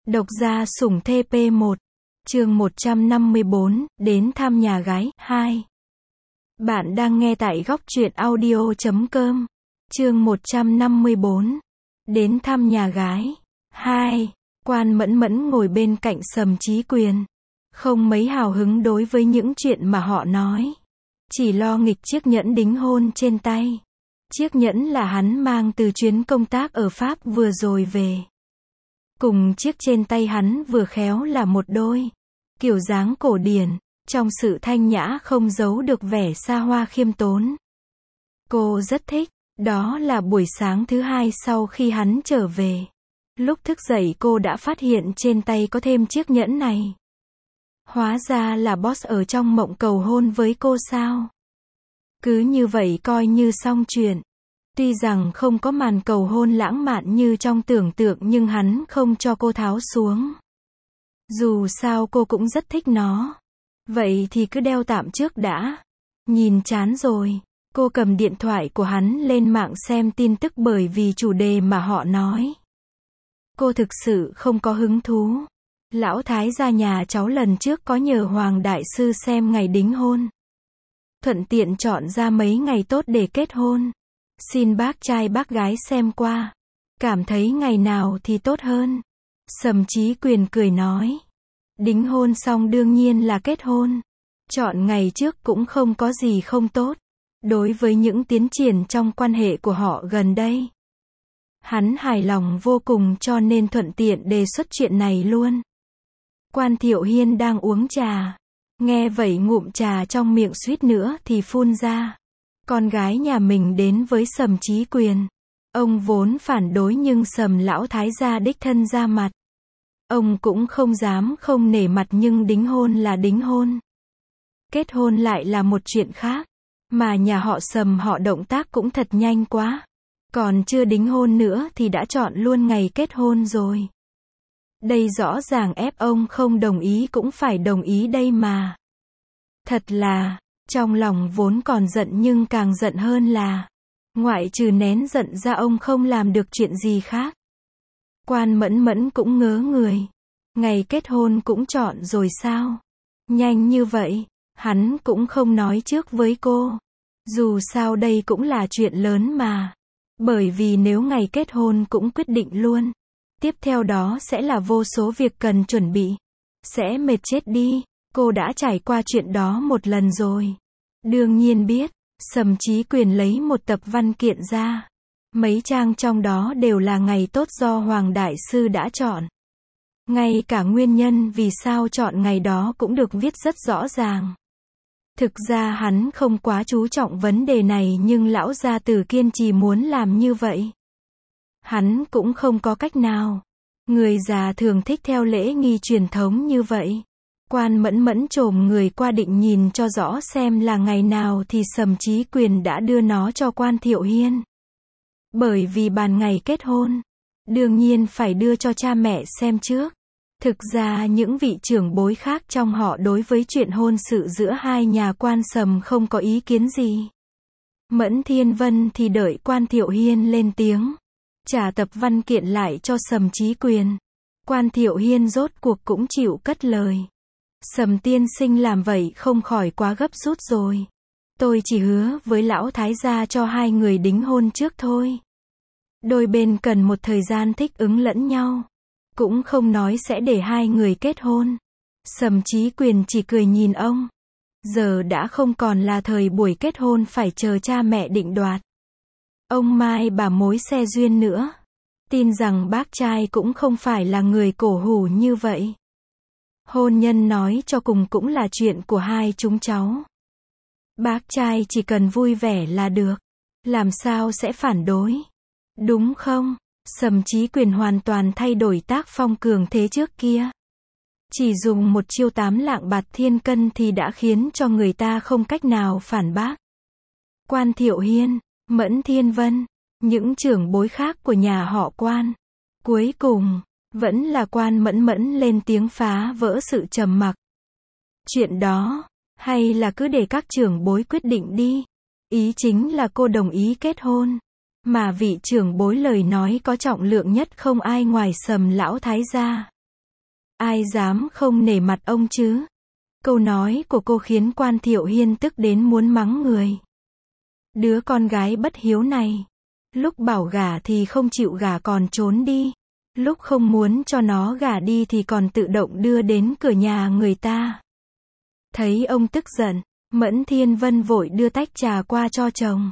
Độc gia sủng TP 1, chương 154, đến thăm nhà gái, 2. Bạn đang nghe tại góc truyện audio.com, chương 154, đến thăm nhà gái, 2. Quan Mẫn Mẫn ngồi bên cạnh Sầm Chí Quyền, không mấy hào hứng đối với những chuyện mà họ nói, chỉ lo nghịch chiếc nhẫn đính hôn trên tay. Chiếc nhẫn là hắn mang từ chuyến công tác ở Pháp vừa rồi về. Cùng chiếc trên tay hắn vừa khéo là một đôi, kiểu dáng cổ điển, trong sự thanh nhã không giấu được vẻ xa hoa khiêm tốn. Cô rất thích, đó là buổi sáng thứ hai sau khi hắn trở về. Lúc thức dậy cô đã phát hiện trên tay có thêm chiếc nhẫn này. Hóa ra là boss ở trong mộng cầu hôn với cô sao? Cứ như vậy coi như xong chuyện. Tuy rằng không có màn cầu hôn lãng mạn như trong tưởng tượng nhưng hắn không cho cô tháo xuống. Dù sao cô cũng rất thích nó. Vậy thì cứ đeo tạm trước đã. Nhìn chán rồi. Cô cầm điện thoại của hắn lên mạng xem tin tức bởi vì chủ đề mà họ nói. Cô thực sự không có hứng thú. Lão Thái gia nhà cháu lần trước có nhờ Hoàng Đại Sư xem ngày đính hôn. Thuận tiện chọn ra mấy ngày tốt để kết hôn. Xin bác trai bác gái xem qua. Cảm thấy ngày nào thì tốt hơn. Sầm Chí Quyền cười nói. Đính hôn xong đương nhiên là kết hôn. Chọn ngày trước cũng không có gì không tốt. Đối với những tiến triển trong quan hệ của họ gần đây. Hắn hài lòng vô cùng cho nên thuận tiện đề xuất chuyện này luôn. Quan Thiệu Hiên đang uống trà. Nghe vậy ngụm trà trong miệng suýt nữa thì phun ra. Con gái nhà mình đến với Sầm Chí Quyền. Ông vốn phản đối nhưng Sầm lão thái gia đích thân ra mặt. Ông cũng không dám không nể mặt nhưng đính hôn là đính hôn. Kết hôn lại là một chuyện khác. Mà nhà họ Sầm họ động tác cũng thật nhanh quá. Còn chưa đính hôn nữa thì đã chọn luôn ngày kết hôn rồi. Đây rõ ràng ép ông không đồng ý cũng phải đồng ý đây mà. Thật là, trong lòng vốn còn giận nhưng càng giận hơn là, ngoại trừ nén giận ra ông không làm được chuyện gì khác. Quan Mẫn Mẫn cũng ngớ người. Ngày kết hôn cũng chọn rồi sao? Nhanh như vậy, hắn cũng không nói trước với cô. Dù sao đây cũng là chuyện lớn mà. Bởi vì nếu ngày kết hôn cũng quyết định luôn. Tiếp theo đó sẽ là vô số việc cần chuẩn bị. Sẽ mệt chết đi. Cô đã trải qua chuyện đó một lần rồi. Đương nhiên biết. Sầm Chí Quyền lấy một tập văn kiện ra. Mấy trang trong đó đều là ngày tốt do Hoàng Đại Sư đã chọn. Ngay cả nguyên nhân vì sao chọn ngày đó cũng được viết rất rõ ràng. Thực ra hắn không quá chú trọng vấn đề này nhưng lão gia tử kiên trì muốn làm như vậy. Hắn cũng không có cách nào. Người già thường thích theo lễ nghi truyền thống như vậy. Quan Mẫn Mẫn chồm người qua định nhìn cho rõ xem là ngày nào thì Sầm Chí Quyền đã đưa nó cho Quan Thiệu Hiên. Bởi vì bàn ngày kết hôn, đương nhiên phải đưa cho cha mẹ xem trước. Thực ra những vị trưởng bối khác trong họ đối với chuyện hôn sự giữa hai nhà Quan Sầm không có ý kiến gì. Mẫn Thiên Vân thì đợi Quan Thiệu Hiên lên tiếng. Trả tập văn kiện lại cho Sầm Chí Quyền. Quan Thiệu Hiên rốt cuộc cũng chịu cất lời. Sầm tiên sinh làm vậy không khỏi quá gấp rút rồi. Tôi chỉ hứa với lão thái gia cho hai người đính hôn trước thôi. Đôi bên cần một thời gian thích ứng lẫn nhau. Cũng không nói sẽ để hai người kết hôn. Sầm Chí Quyền chỉ cười nhìn ông. Giờ đã không còn là thời buổi kết hôn phải chờ cha mẹ định đoạt. Ông mai bà mối xe duyên nữa. Tin rằng bác trai cũng không phải là người cổ hủ như vậy. Hôn nhân nói cho cùng cũng là chuyện của hai chúng cháu. Bác trai chỉ cần vui vẻ là được. Làm sao sẽ phản đối? Đúng không? Sầm Chí Quyền hoàn toàn thay đổi tác phong cường thế trước kia. Chỉ dùng một chiêu 8 lạng bạt thiên cân thì đã khiến cho người ta không cách nào phản bác. Quan Thiệu Hiên, Mẫn Thiên Vân, những trưởng bối khác của nhà họ Quan. Cuối cùng, vẫn là Quan Mẫn Mẫn lên tiếng phá vỡ sự trầm mặc. Chuyện đó, hay là cứ để các trưởng bối quyết định đi. Ý chính là cô đồng ý kết hôn. Mà vị trưởng bối lời nói có trọng lượng nhất không ai ngoài Sầm lão thái gia. Ai dám không nể mặt ông chứ? Câu nói của cô khiến Quan Thiệu Hiên tức đến muốn mắng người. Đứa con gái bất hiếu này. Lúc bảo gả thì không chịu gả còn trốn đi. Lúc không muốn cho nó gả đi thì còn tự động đưa đến cửa nhà người ta. Thấy ông tức giận, Mẫn Thiên Vân vội đưa tách trà qua cho chồng.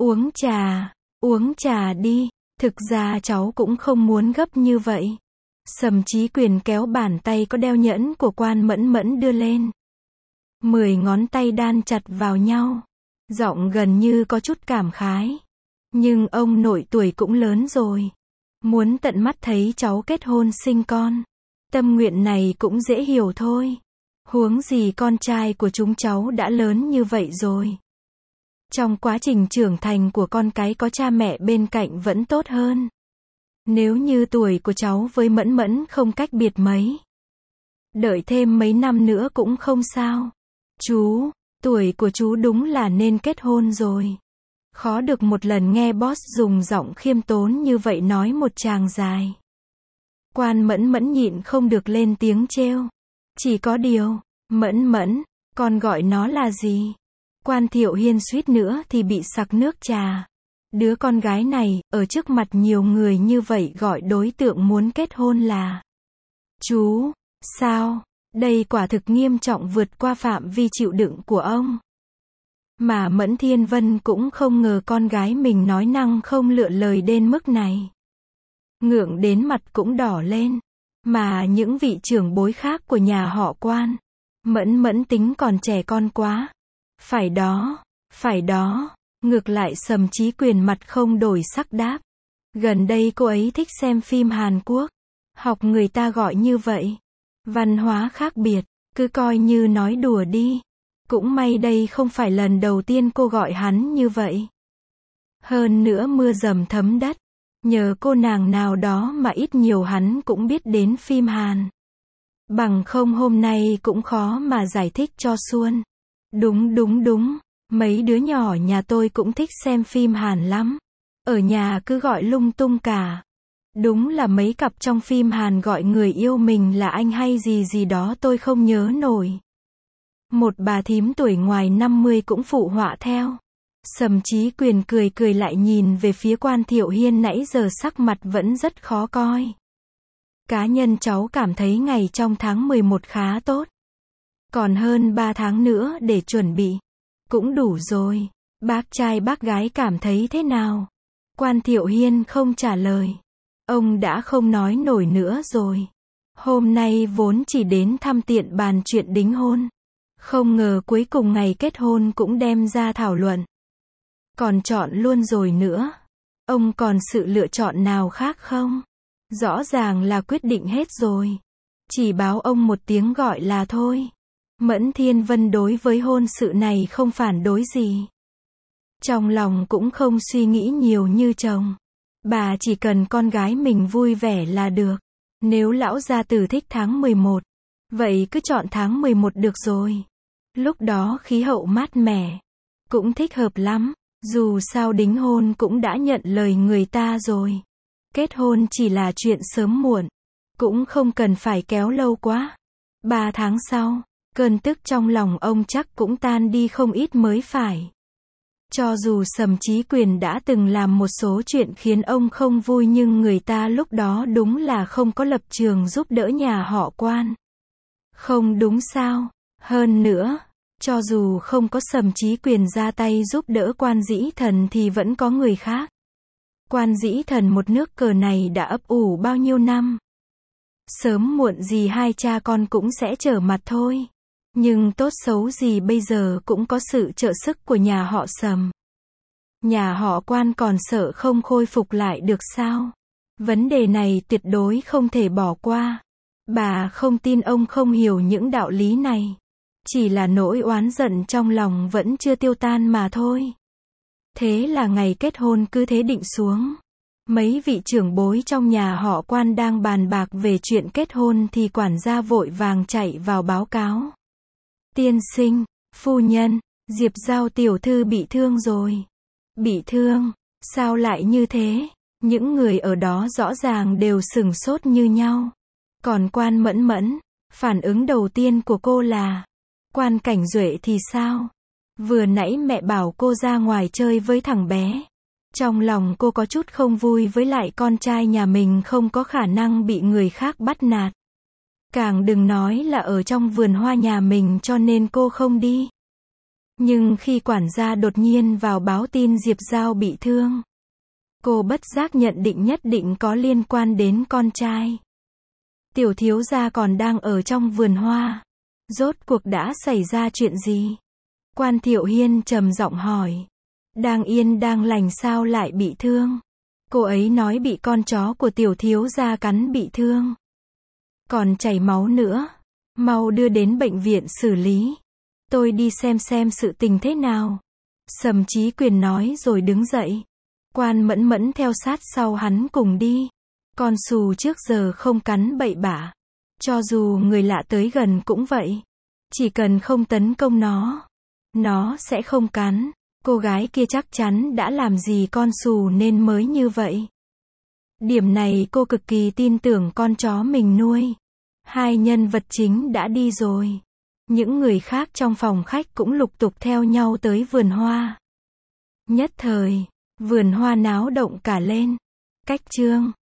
Uống trà đi, thực ra cháu cũng không muốn gấp như vậy. Sầm Chí Quyền kéo bàn tay có đeo nhẫn của Quan Mẫn Mẫn đưa lên. 10 ngón tay đan chặt vào nhau. Giọng gần như có chút cảm khái. Nhưng ông nội tuổi cũng lớn rồi. Muốn tận mắt thấy cháu kết hôn sinh con. Tâm nguyện này cũng dễ hiểu thôi. Huống gì con trai của chúng cháu đã lớn như vậy rồi. Trong quá trình trưởng thành của con cái có cha mẹ bên cạnh vẫn tốt hơn. Nếu như tuổi của cháu với Mẫn Mẫn không cách biệt mấy. Đợi thêm mấy năm nữa cũng không sao. Chú, tuổi của chú đúng là nên kết hôn rồi. Khó được một lần nghe boss dùng giọng khiêm tốn như vậy nói một tràng dài. Quan Mẫn Mẫn nhịn không được lên tiếng trêu. Chỉ có điều, Mẫn Mẫn, con gọi nó là gì? Quan Thiệu Hiên suýt nữa thì bị sặc nước trà. Đứa con gái này, ở trước mặt nhiều người như vậy gọi đối tượng muốn kết hôn là chú, sao? Đây quả thực nghiêm trọng vượt qua phạm vi chịu đựng của ông. Mà Mẫn Thiên Vân cũng không ngờ con gái mình nói năng không lựa lời đến mức này. Ngượng đến mặt cũng đỏ lên. Mà những vị trưởng bối khác của nhà họ Quan. Mẫn Mẫn tính còn trẻ con quá. Phải đó. Ngược lại Sầm Chí Quyền mặt không đổi sắc đáp. Gần đây cô ấy thích xem phim Hàn Quốc. Học người ta gọi như vậy. Văn hóa khác biệt, cứ coi như nói đùa đi. Cũng may đây không phải lần đầu tiên cô gọi hắn như vậy. Hơn nữa mưa dầm thấm đất. Nhờ cô nàng nào đó mà ít nhiều hắn cũng biết đến phim Hàn. Bằng không hôm nay cũng khó mà giải thích cho suôn. Đúng. Mấy đứa nhỏ nhà tôi cũng thích xem phim Hàn lắm. Ở nhà cứ gọi lung tung cả. Đúng là mấy cặp trong phim Hàn gọi người yêu mình là anh hay gì đó tôi không nhớ nổi. Một bà thím tuổi ngoài 50 cũng phụ họa theo. Sầm Chí Quyền cười lại nhìn về phía Quan Thiệu Hiên nãy giờ sắc mặt vẫn rất khó coi. Cá nhân cháu cảm thấy ngày trong tháng 11 khá tốt. Còn hơn 3 tháng nữa để chuẩn bị. Cũng đủ rồi. Bác trai bác gái cảm thấy thế nào? Quan Thiệu Hiên không trả lời. Ông đã không nói nổi nữa rồi. Hôm nay vốn chỉ đến thăm tiện bàn chuyện đính hôn. Không ngờ cuối cùng ngày kết hôn cũng đem ra thảo luận. Còn chọn luôn rồi nữa. Ông còn sự lựa chọn nào khác không? Rõ ràng là quyết định hết rồi. Chỉ báo ông một tiếng gọi là thôi. Mẫn Thiên Vân đối với hôn sự này không phản đối gì. Trong lòng cũng không suy nghĩ nhiều như chồng. Bà chỉ cần con gái mình vui vẻ là được. Nếu lão gia tử thích tháng 11, vậy cứ chọn tháng 11 được rồi. Lúc đó khí hậu mát mẻ, cũng thích hợp lắm. Dù sao đính hôn cũng đã nhận lời người ta rồi. Kết hôn chỉ là chuyện sớm muộn, cũng không cần phải kéo lâu quá. 3 tháng sau, cơn tức trong lòng ông chắc cũng tan đi không ít mới phải. Cho dù Sầm Chí Quyền đã từng làm một số chuyện khiến ông không vui nhưng người ta lúc đó đúng là không có lập trường giúp đỡ nhà họ Quan. Không đúng sao? Hơn nữa, cho dù không có Sầm Chí Quyền ra tay giúp đỡ Quan Dĩ Thần thì vẫn có người khác. Quan Dĩ Thần một nước cờ này đã ấp ủ bao nhiêu năm. Sớm muộn gì hai cha con cũng sẽ trở mặt thôi. Nhưng tốt xấu gì bây giờ cũng có sự trợ sức của nhà họ Sầm. Nhà họ Quan còn sợ không khôi phục lại được sao? Vấn đề này tuyệt đối không thể bỏ qua. Bà không tin ông không hiểu những đạo lý này. Chỉ là nỗi oán giận trong lòng vẫn chưa tiêu tan mà thôi. Thế là ngày kết hôn cứ thế định xuống. Mấy vị trưởng bối trong nhà họ Quan đang bàn bạc về chuyện kết hôn thì quản gia vội vàng chạy vào báo cáo. Tiên sinh, phu nhân, Diệp Giao tiểu thư bị thương rồi. Bị thương? Sao lại như thế? Những người ở đó rõ ràng đều sửng sốt như nhau. Còn Quan Mẫn Mẫn, phản ứng đầu tiên của cô là, Quan Cảnh Duệ thì sao? Vừa nãy mẹ bảo cô ra ngoài chơi với thằng bé. Trong lòng cô có chút không vui với lại con trai nhà mình không có khả năng bị người khác bắt nạt. Càng đừng nói là ở trong vườn hoa nhà mình cho nên cô không đi. Nhưng khi quản gia đột nhiên vào báo tin Diệp Giao bị thương, cô bất giác nhận định nhất định có liên quan đến con trai. Tiểu thiếu gia còn đang ở trong vườn hoa. Rốt cuộc đã xảy ra chuyện gì? Quan Thiệu Hiên trầm giọng hỏi. Đang yên đang lành sao lại bị thương? Cô ấy nói bị con chó của tiểu thiếu gia cắn bị thương. Còn chảy máu nữa. Mau đưa đến bệnh viện xử lý. Tôi đi xem sự tình thế nào. Sầm Chí Quyền nói rồi đứng dậy. Quan Mẫn Mẫn theo sát sau hắn cùng đi. Con xù trước giờ không cắn bậy bạ. Cho dù người lạ tới gần cũng vậy. Chỉ cần không tấn công nó sẽ không cắn. Cô gái kia chắc chắn đã làm gì con xù nên mới như vậy. Điểm này cô cực kỳ tin tưởng con chó mình nuôi. Hai nhân vật chính đã đi rồi. Những người khác trong phòng khách cũng lục tục theo nhau tới vườn hoa. Nhất thời, vườn hoa náo động cả lên. Cách chương